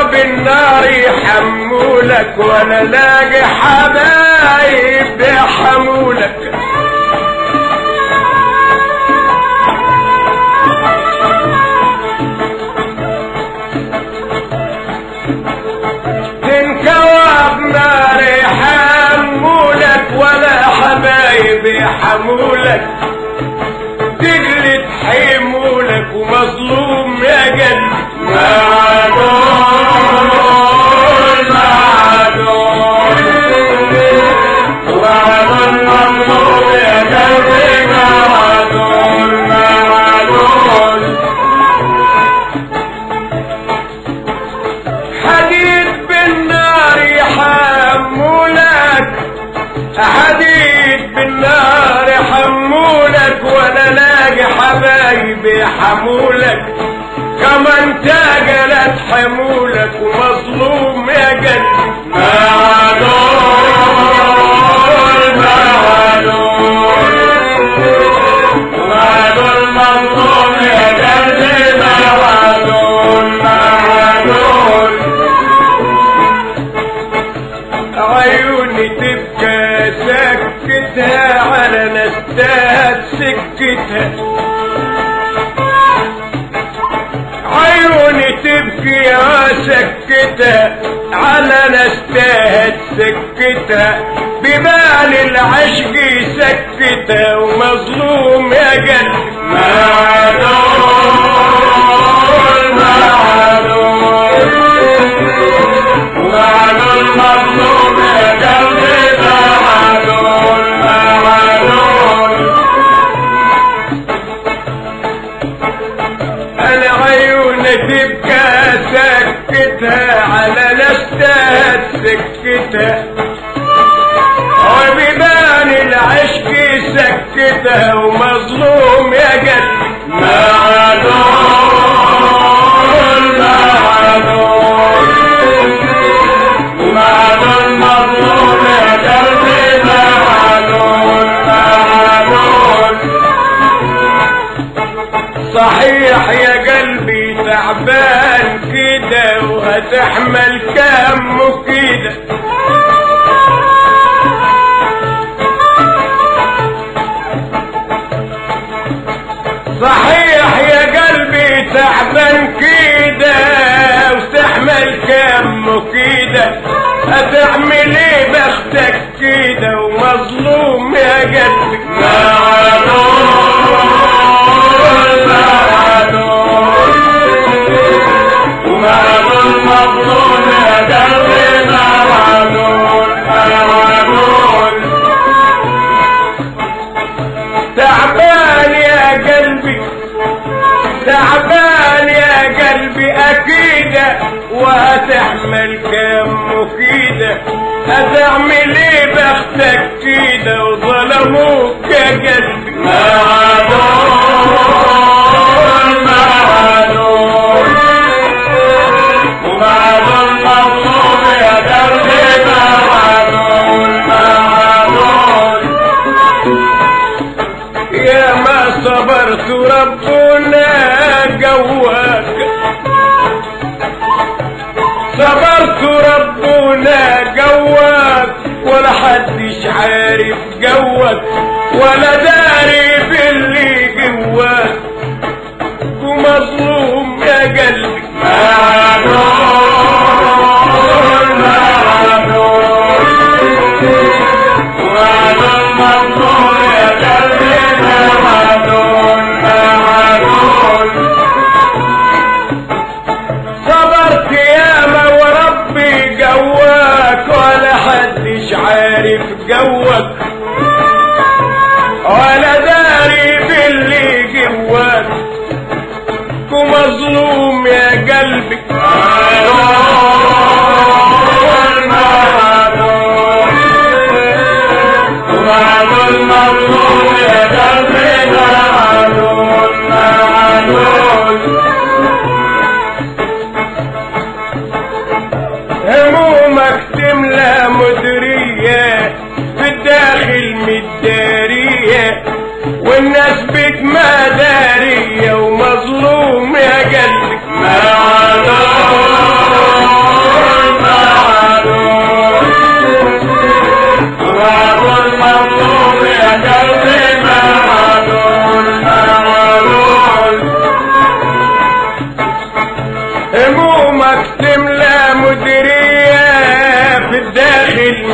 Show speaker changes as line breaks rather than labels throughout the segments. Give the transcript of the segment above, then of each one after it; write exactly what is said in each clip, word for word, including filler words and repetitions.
بالنار يحمولك ولا لاقي حبايب يحمولك. تنكوى بنار يحمولك ولا حبايب يحمولك. تجلد حيمولك ومظلوم يا قلبي معدول معدول معدول مظلوم يا قلبي معدول معدول. حديد بالنار يحمولك حديد بالنار يحمولك ولا لاقي حبايب يحمولك. كمان تاجلت حمولك ومظلوم يا قلبي معدول معدول معدول مظلوم يا قلبي معدول معدول. عيوني تبكى سكتها على نستاهت سكتها. عيوني تبكي سكتها على نستاهت سكتها. ببال العشق سكتها ومظلوم يا قلبي معدول معدول معدول مظلوم يا قلبي معدول معدول. انا عيوني تبكى سكتها على نستاهت سكتها. وبيبان العشق سكتها ومظلوم يا قلبي معدول معدول معدول مظلوم يا قلبي معدول معدول. صحيح يا قلبي تعبان كده وهتحمل كم كده. صحيح يا قلبي تعبان كده وتحمل كم كده. هتعمل ايه بختك كده ومظلوم يا قلبي معدول معدول معدول مظلوم يا قلبي معدول معدول. تعبان يا قلبي تعبان يا قلبي اكيد وهتحمل كم كده. هتعمل ايه بختك كده وظلموك يا قلبي معدول معدول معدول مظلوم يا قلبي معدول معدول. يا ما صبرت ربنا جواك صبرت ربنا جواك ولا حدش عارف جواك ولا داري باللي جواك. ومظلوم يا قلبي معدول معدول معدول مظلوم يا قلبي معدول معدول. صبرت ياما وربي جواك ولا حدش عارف جواك ولا داري باللي جواك. ومظلوم يا قلبي معدول معدول معدول مظلوم يا قلبي معدول معدول. همومك تملى مدرية في الداخل مدارية والناس بك مدارية. ومظلوم يا قلبي معدول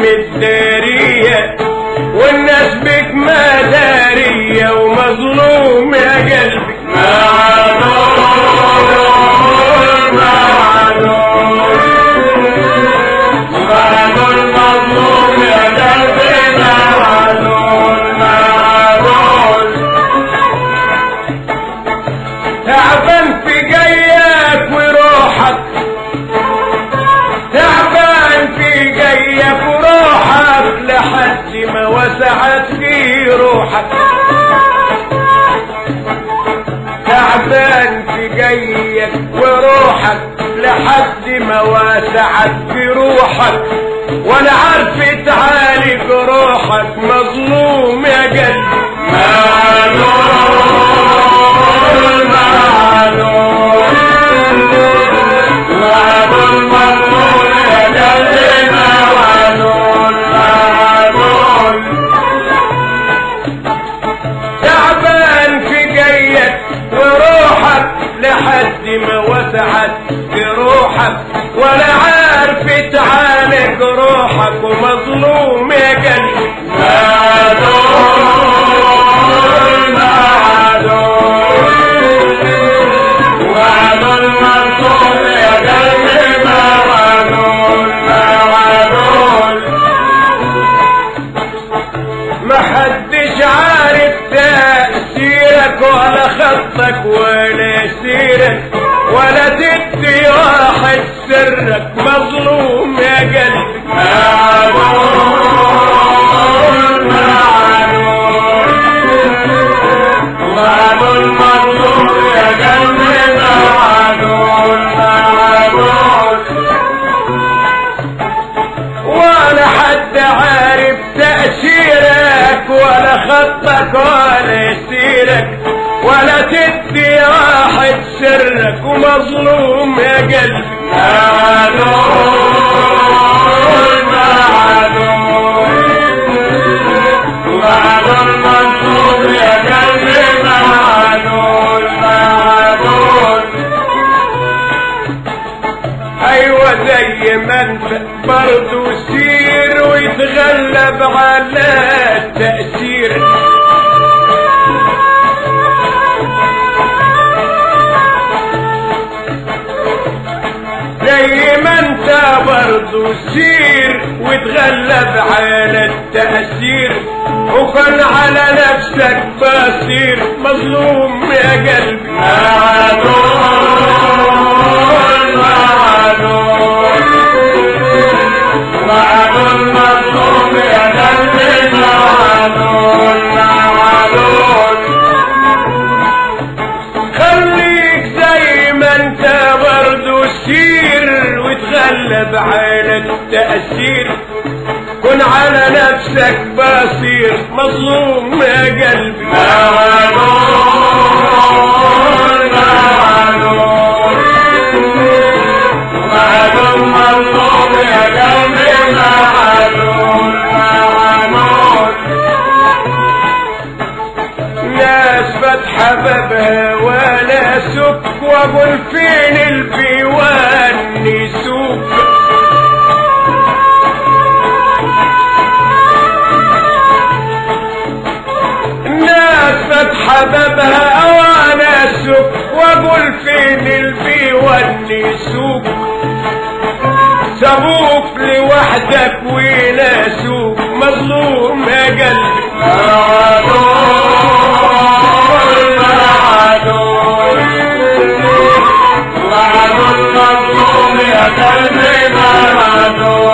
متدارية والناس بك مدارية ومظلوم يا قلبي معلول معلول معلول مظلوم يا قلبي معلول معلول تعبان في جيك وروحك تعبان في جيك وروحك لحد ما وسعت في روحك تعبان في جيك وروحك لحد ما وسعت في روحك ولا عارف تعالج روحك مظلوم يا قلبي معلول معلول معلول مظلوم يا قلبي معلول معلول تعبان في جيك وروحك لحد ما وسعت في روحك ولا عارف تعالج روحك ومظلوم يا قلبي معلول معلول معلول مظلوم يا قلبي معلول معلول محدش عارف تأثيرك ولا خطك ولا سيرك ولا تدي واحد سرك مظلوم يا قلبي معلول معلول معلول مظلوم يا قلبي معلول معلول ولا حد عارف تأثيرك ولا خطك ولا سيرك ولا تدي واحد سرك ومظلوم يا قلبي معلول معلول معلول مظلوم يا قلبي معلول معلول ايوه زي ما انت برضو سير ويتغلب على التأثير زي ما انت برضو سير وتغلب على التأثير وكن على نفسك بصير مظلوم يا قلبي معلول معلول معلول مظلوم يا قلبي معلول معلول خليك زي ما انت برضو سير وتغلب على التأثير كن على نفسك بصير مظلوم يا قلبي معلول معلول معلول مظلوم يا قلبي معلول معلول ناس فاتحة بابها ولا سك واقول فين البيوان نسوك ناس فاتحة بابها وانا سك واقول فين البيوان نسوك سابوك لوحدك وناسوك مظلوم يا قلبي معلول معلول معلول مظلوم يا قلبي معلول